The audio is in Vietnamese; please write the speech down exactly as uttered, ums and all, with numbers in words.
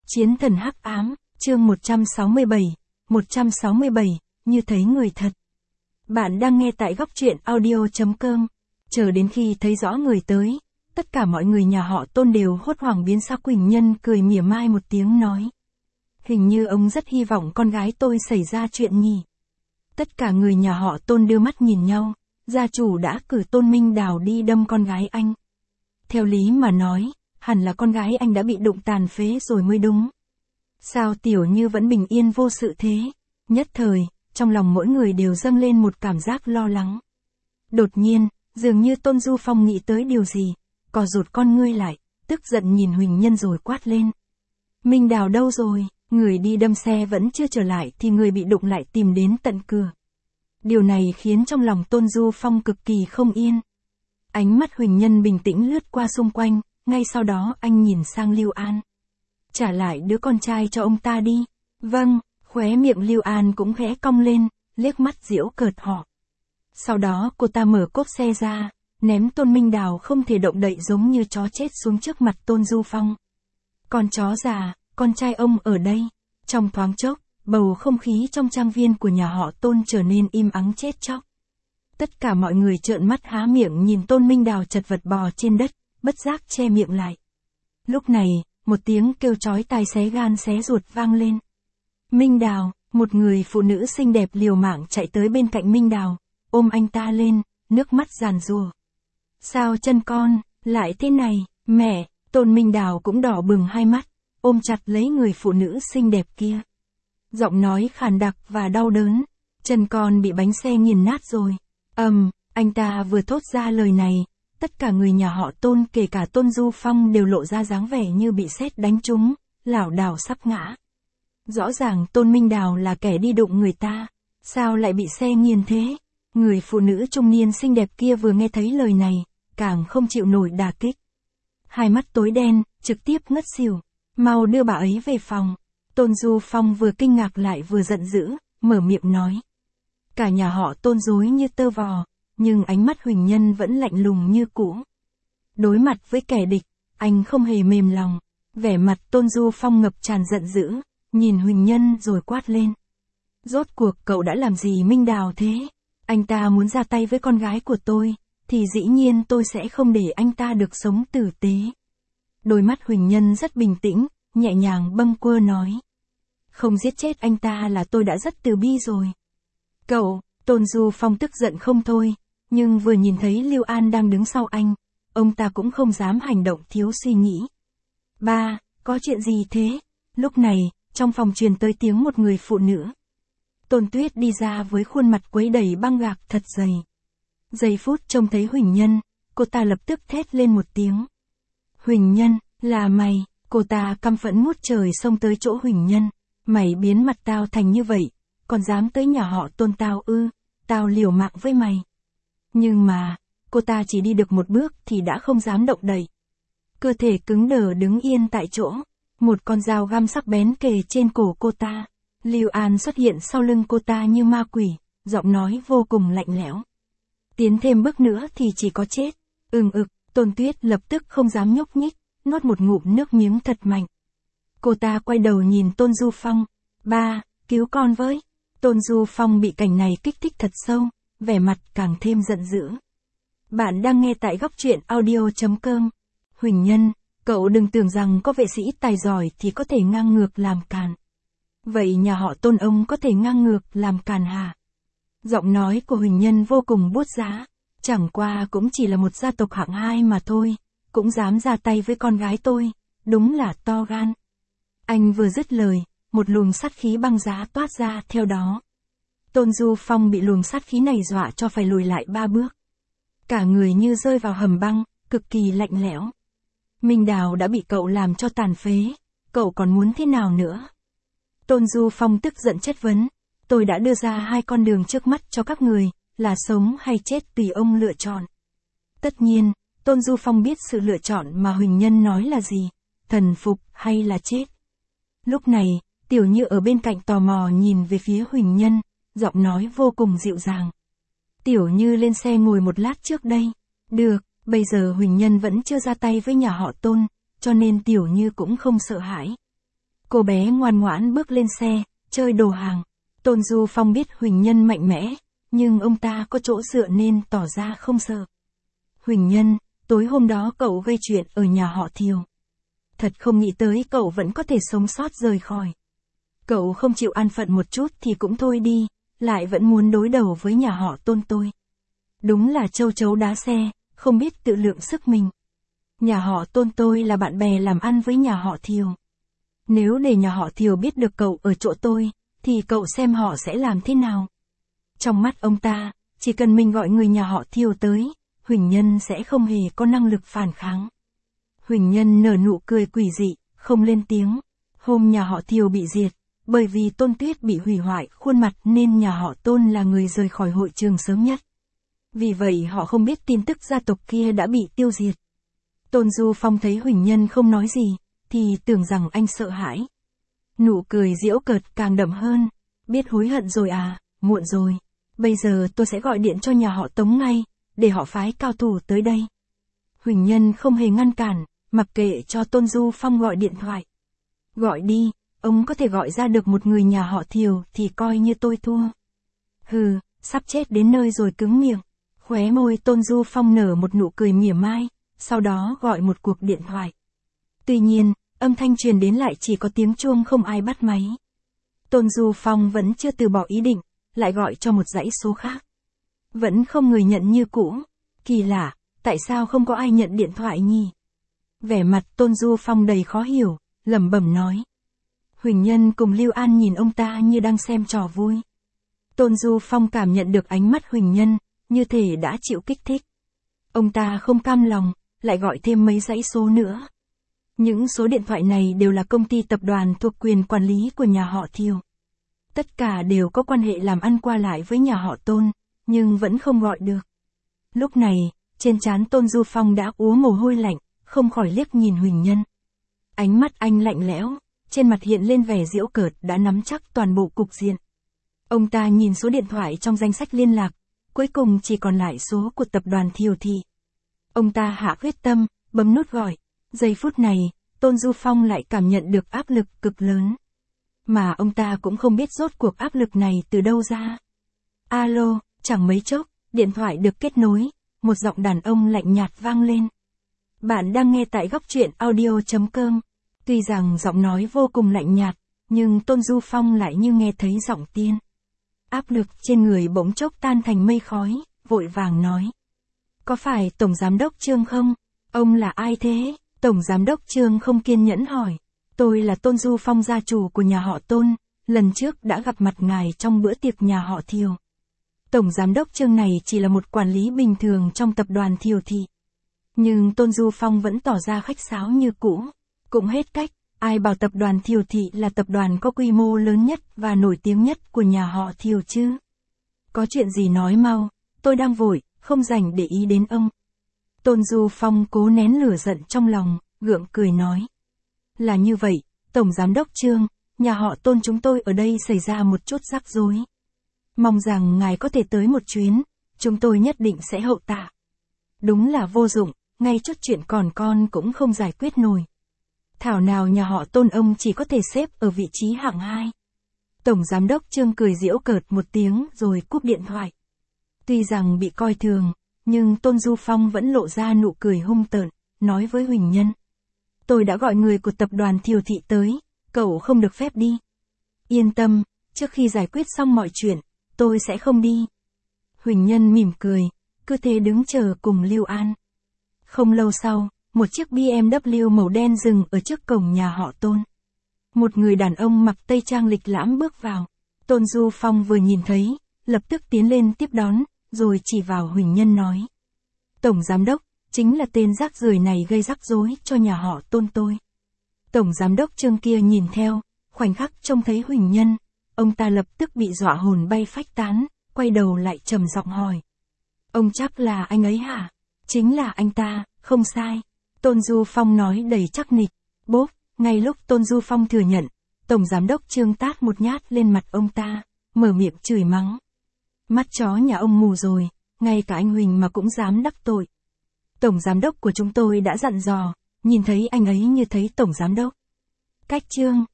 Chiến thần hắc ám, chương một trăm sáu mươi bảy, một trăm sáu mươi bảy, như thấy người thật. Bạn đang nghe tại góc truyện audio chấm com. Chờ đến khi thấy rõ người tới, tất cả mọi người nhà họ Tôn đều hốt hoảng biến sắc. Huỳnh Nhân cười mỉa mai một tiếng nói. Hình như ông rất hy vọng con gái tôi xảy ra chuyện nhỉ. Tất cả người nhà họ Tôn đưa mắt nhìn nhau, gia chủ đã cử Tôn Minh Đào đi đâm con gái anh. Theo lý mà nói, hẳn là con gái anh đã bị đụng tàn phế rồi mới đúng. Sao Tiểu Như vẫn bình yên vô sự thế? Nhất thời, trong lòng mỗi người đều dâng lên một cảm giác lo lắng. Đột nhiên, dường như Tôn Du Phong nghĩ tới điều gì, cò rụt con ngươi lại, tức giận nhìn Huỳnh Nhân rồi quát lên. Minh Đào đâu rồi? Người đi đâm xe vẫn chưa trở lại thì người bị đụng lại tìm đến tận cửa. Điều này khiến trong lòng Tôn Du Phong cực kỳ không yên. Ánh mắt Huỳnh Nhân bình tĩnh lướt qua xung quanh, ngay sau đó anh nhìn sang Lưu An. Trả lại đứa con trai cho ông ta đi. Vâng, khóe miệng Lưu An cũng khẽ cong lên, liếc mắt giễu cợt họ. Sau đó cô ta mở cốp xe ra, ném Tôn Minh Đào không thể động đậy giống như chó chết xuống trước mặt Tôn Du Phong. Con chó già, con trai ông ở đây. Trong thoáng chốc, bầu không khí trong trang viên của nhà họ Tôn trở nên im ắng chết chóc. Tất cả mọi người trợn mắt há miệng nhìn Tôn Minh Đào chật vật bò trên đất, bất giác che miệng lại. Lúc này, một tiếng kêu chói tai xé gan xé ruột vang lên. Minh Đào, một người phụ nữ xinh đẹp liều mạng chạy tới bên cạnh Minh Đào, ôm anh ta lên, nước mắt giàn giụa. Sao chân con, lại thế này, mẹ? Tôn Minh Đào cũng đỏ bừng hai mắt, ôm chặt lấy người phụ nữ xinh đẹp kia. Giọng nói khàn đặc và đau đớn, chân con bị bánh xe nghiền nát rồi. Ầm, um, anh ta vừa thốt ra lời này, tất cả người nhà họ Tôn kể cả Tôn Du Phong đều lộ ra dáng vẻ như bị sét đánh trúng, lảo đảo sắp ngã. Rõ ràng Tôn Minh Đào là kẻ đi đụng người ta, sao lại bị xe nghiền thế? Người phụ nữ trung niên xinh đẹp kia vừa nghe thấy lời này, càng không chịu nổi đả kích. Hai mắt tối đen, trực tiếp ngất xỉu, mau đưa bà ấy về phòng. Tôn Du Phong vừa kinh ngạc lại vừa giận dữ, mở miệng nói. Cả nhà họ Tôn rối như tơ vò, nhưng ánh mắt Huỳnh Nhân vẫn lạnh lùng như cũ. Đối mặt với kẻ địch, anh không hề mềm lòng, vẻ mặt Tôn Du Phong ngập tràn giận dữ, nhìn Huỳnh Nhân rồi quát lên. Rốt cuộc cậu đã làm gì Minh Đào thế? Anh ta muốn ra tay với con gái của tôi, thì dĩ nhiên tôi sẽ không để anh ta được sống tử tế. Đôi mắt Huỳnh Nhân rất bình tĩnh, nhẹ nhàng bâng quơ nói. Không giết chết anh ta là tôi đã rất từ bi rồi. Cậu, Tôn Du Phong tức giận không thôi, nhưng vừa nhìn thấy Lưu An đang đứng sau anh, ông ta cũng không dám hành động thiếu suy nghĩ. Ba, có chuyện gì thế? Lúc này, trong phòng truyền tới tiếng một người phụ nữ. Tôn Tuyết đi ra với khuôn mặt quấy đầy băng gạc thật dày. Giây phút trông thấy Huỳnh Nhân, cô ta lập tức thét lên một tiếng. Huỳnh Nhân, là mày? Cô ta căm phẫn ngút trời xông tới chỗ Huỳnh Nhân. Mày biến mặt tao thành như vậy, còn dám tới nhà họ Tôn tao ư? Tao liều mạng với mày. Nhưng mà, cô ta chỉ đi được một bước thì đã không dám động đậy. Cơ thể cứng đờ đứng yên tại chỗ, một con dao găm sắc bén kề trên cổ cô ta. Lưu An xuất hiện sau lưng cô ta như ma quỷ, giọng nói vô cùng lạnh lẽo. Tiến thêm bước nữa thì chỉ có chết. Ừm ực, Tôn Tuyết lập tức không dám nhúc nhích, nuốt một ngụm nước miếng thật mạnh. Cô ta quay đầu nhìn Tôn Du Phong. Ba, cứu con với. Tôn Du Phong bị cảnh này kích thích thật sâu, vẻ mặt càng thêm giận dữ. Bạn đang nghe tại góc truyện audio chấm com. Huỳnh Nhân, cậu đừng tưởng rằng có vệ sĩ tài giỏi thì có thể ngang ngược làm càn. Vậy nhà họ Tôn ông có thể ngang ngược làm càn hả? Giọng nói của Huỳnh Nhân vô cùng buốt giá, chẳng qua cũng chỉ là một gia tộc hạng hai mà thôi, cũng dám ra tay với con gái tôi, đúng là to gan. Anh vừa dứt lời, một luồng sát khí băng giá toát ra theo đó. Tôn Du Phong bị luồng sát khí này dọa cho phải lùi lại ba bước. Cả người như rơi vào hầm băng, cực kỳ lạnh lẽo. Minh Đào đã bị cậu làm cho tàn phế, cậu còn muốn thế nào nữa? Tôn Du Phong tức giận chất vấn. Tôi đã đưa ra hai con đường trước mắt cho các người, là sống hay chết tùy ông lựa chọn. Tất nhiên, Tôn Du Phong biết sự lựa chọn mà Huỳnh Nhân nói là gì, thần phục hay là chết. Lúc này, Tiểu Như ở bên cạnh tò mò nhìn về phía Huỳnh Nhân, giọng nói vô cùng dịu dàng. Tiểu Như lên xe ngồi một lát trước đây. Được, bây giờ Huỳnh Nhân vẫn chưa ra tay với nhà họ Tôn, cho nên Tiểu Như cũng không sợ hãi. Cô bé ngoan ngoãn bước lên xe, chơi đồ hàng. Tôn Du Phong biết Huỳnh Nhân mạnh mẽ, nhưng ông ta có chỗ dựa nên tỏ ra không sợ. Huỳnh Nhân, tối hôm đó cậu gây chuyện ở nhà họ Thiều. Thật không nghĩ tới cậu vẫn có thể sống sót rời khỏi. Cậu không chịu an phận một chút thì cũng thôi đi, lại vẫn muốn đối đầu với nhà họ Tôn tôi. Đúng là châu chấu đá xe, không biết tự lượng sức mình. Nhà họ Tôn tôi là bạn bè làm ăn với nhà họ Thiều. Nếu để nhà họ Thiều biết được cậu ở chỗ tôi, thì cậu xem họ sẽ làm thế nào. Trong mắt ông ta, chỉ cần mình gọi người nhà họ Thiều tới, Huỳnh Nhân sẽ không hề có năng lực phản kháng. Huỳnh Nhân nở nụ cười quỷ dị, không lên tiếng. Hôm nhà họ Thiều bị diệt, bởi vì Tôn Tuyết bị hủy hoại khuôn mặt nên nhà họ Tôn là người rời khỏi hội trường sớm nhất. Vì vậy họ không biết tin tức gia tộc kia đã bị tiêu diệt. Tôn Du Phong thấy Huỳnh Nhân không nói gì, thì tưởng rằng anh sợ hãi. Nụ cười giễu cợt càng đậm hơn. Biết hối hận rồi à, muộn rồi. Bây giờ tôi sẽ gọi điện cho nhà họ Tống ngay, để họ phái cao thủ tới đây. Huỳnh Nhân không hề ngăn cản, mặc kệ cho Tôn Du Phong gọi điện thoại. Gọi đi, ông có thể gọi ra được một người nhà họ Thiều thì coi như tôi thua. Hừ, sắp chết đến nơi rồi cứng miệng. Khóe môi Tôn Du Phong nở một nụ cười mỉa mai, sau đó gọi một cuộc điện thoại. Tuy nhiên, âm thanh truyền đến lại chỉ có tiếng chuông không ai bắt máy. Tôn Du Phong vẫn chưa từ bỏ ý định, lại gọi cho một dãy số khác. Vẫn không người nhận như cũ. Kỳ lạ, tại sao không có ai nhận điện thoại nhỉ? Vẻ mặt Tôn Du Phong đầy khó hiểu, lẩm bẩm nói. Huỳnh Nhân cùng Lưu An nhìn ông ta như đang xem trò vui. Tôn Du Phong cảm nhận được ánh mắt Huỳnh Nhân, như thể đã chịu kích thích. Ông ta không cam lòng, lại gọi thêm mấy dãy số nữa. Những số điện thoại này đều là công ty tập đoàn thuộc quyền quản lý của nhà họ Thiều. Tất cả đều có quan hệ làm ăn qua lại với nhà họ Tôn, nhưng vẫn không gọi được. Lúc này, trên trán Tôn Du Phong đã ứa mồ hôi lạnh, không khỏi liếc nhìn Huỳnh Nhân. Ánh mắt anh lạnh lẽo, trên mặt hiện lên vẻ giễu cợt đã nắm chắc toàn bộ cục diện. Ông ta nhìn số điện thoại trong danh sách liên lạc, cuối cùng chỉ còn lại số của tập đoàn Thiều Thị. Ông ta hạ quyết tâm, bấm nút gọi. Giây phút này, Tôn Du Phong lại cảm nhận được áp lực cực lớn. Mà ông ta cũng không biết rốt cuộc áp lực này từ đâu ra. Alo, chẳng mấy chốc, điện thoại được kết nối, một giọng đàn ông lạnh nhạt vang lên. Bạn đang nghe tại góc truyện audio chấm com. Tuy rằng giọng nói vô cùng lạnh nhạt, nhưng Tôn Du Phong lại như nghe thấy giọng tiên. Áp lực trên người bỗng chốc tan thành mây khói, vội vàng nói. Có phải Tổng Giám đốc Trương không? Ông là ai thế? Tổng Giám đốc Trương không kiên nhẫn hỏi. Tôi là Tôn Du Phong, gia chủ của nhà họ Tôn, lần trước đã gặp mặt ngài trong bữa tiệc nhà họ Thiều. Tổng Giám đốc Trương này chỉ là một quản lý bình thường trong tập đoàn Thiều Thị. Nhưng Tôn Du Phong vẫn tỏ ra khách sáo như cũ. Cũng hết cách, ai bảo tập đoàn Thiều Thị là tập đoàn có quy mô lớn nhất và nổi tiếng nhất của nhà họ Thiều chứ? Có chuyện gì nói mau, tôi đang vội, không rảnh để ý đến ông. Tôn Du Phong cố nén lửa giận trong lòng, gượng cười nói. Là như vậy, Tổng Giám đốc Trương, nhà họ Tôn chúng tôi ở đây xảy ra một chút rắc rối. Mong rằng ngài có thể tới một chuyến, chúng tôi nhất định sẽ hậu tạ. Đúng là vô dụng, ngay chút chuyện còn con cũng không giải quyết nổi. Thảo nào nhà họ Tôn ông chỉ có thể xếp ở vị trí hạng hai. Tổng Giám đốc Trương cười giễu cợt một tiếng rồi cúp điện thoại. Tuy rằng bị coi thường, nhưng Tôn Du Phong vẫn lộ ra nụ cười hung tợn, nói với Huỳnh Nhân. Tôi đã gọi người của tập đoàn Thiều Thị tới, cậu không được phép đi. Yên tâm, trước khi giải quyết xong mọi chuyện, tôi sẽ không đi. Huỳnh Nhân mỉm cười, cứ thế đứng chờ cùng Lưu An. Không lâu sau, một chiếc bê em vê màu đen dừng ở trước cổng nhà họ Tôn. Một người đàn ông mặc tây trang lịch lãm bước vào. Tôn Du Phong vừa nhìn thấy, lập tức tiến lên tiếp đón, rồi chỉ vào Huỳnh Nhân nói. Tổng Giám đốc, chính là tên rác rưởi này gây rắc rối cho nhà họ Tôn tôi. Tổng Giám đốc Trương kia nhìn theo, khoảnh khắc trông thấy Huỳnh Nhân, ông ta lập tức bị dọa hồn bay phách tán, quay đầu lại trầm giọng hỏi. Ông chắc là anh ấy hả? Chính là anh ta, không sai. Tôn Du Phong nói đầy chắc nịch. Bốp, ngay lúc Tôn Du Phong thừa nhận, Tổng Giám đốc Trương tát một nhát lên mặt ông ta, mở miệng chửi mắng. Mắt chó nhà ông mù rồi, ngay cả anh Huỳnh mà cũng dám đắc tội. Tổng Giám đốc của chúng tôi đã dặn dò, nhìn thấy anh ấy như thấy Tổng Giám đốc. Cách Trương,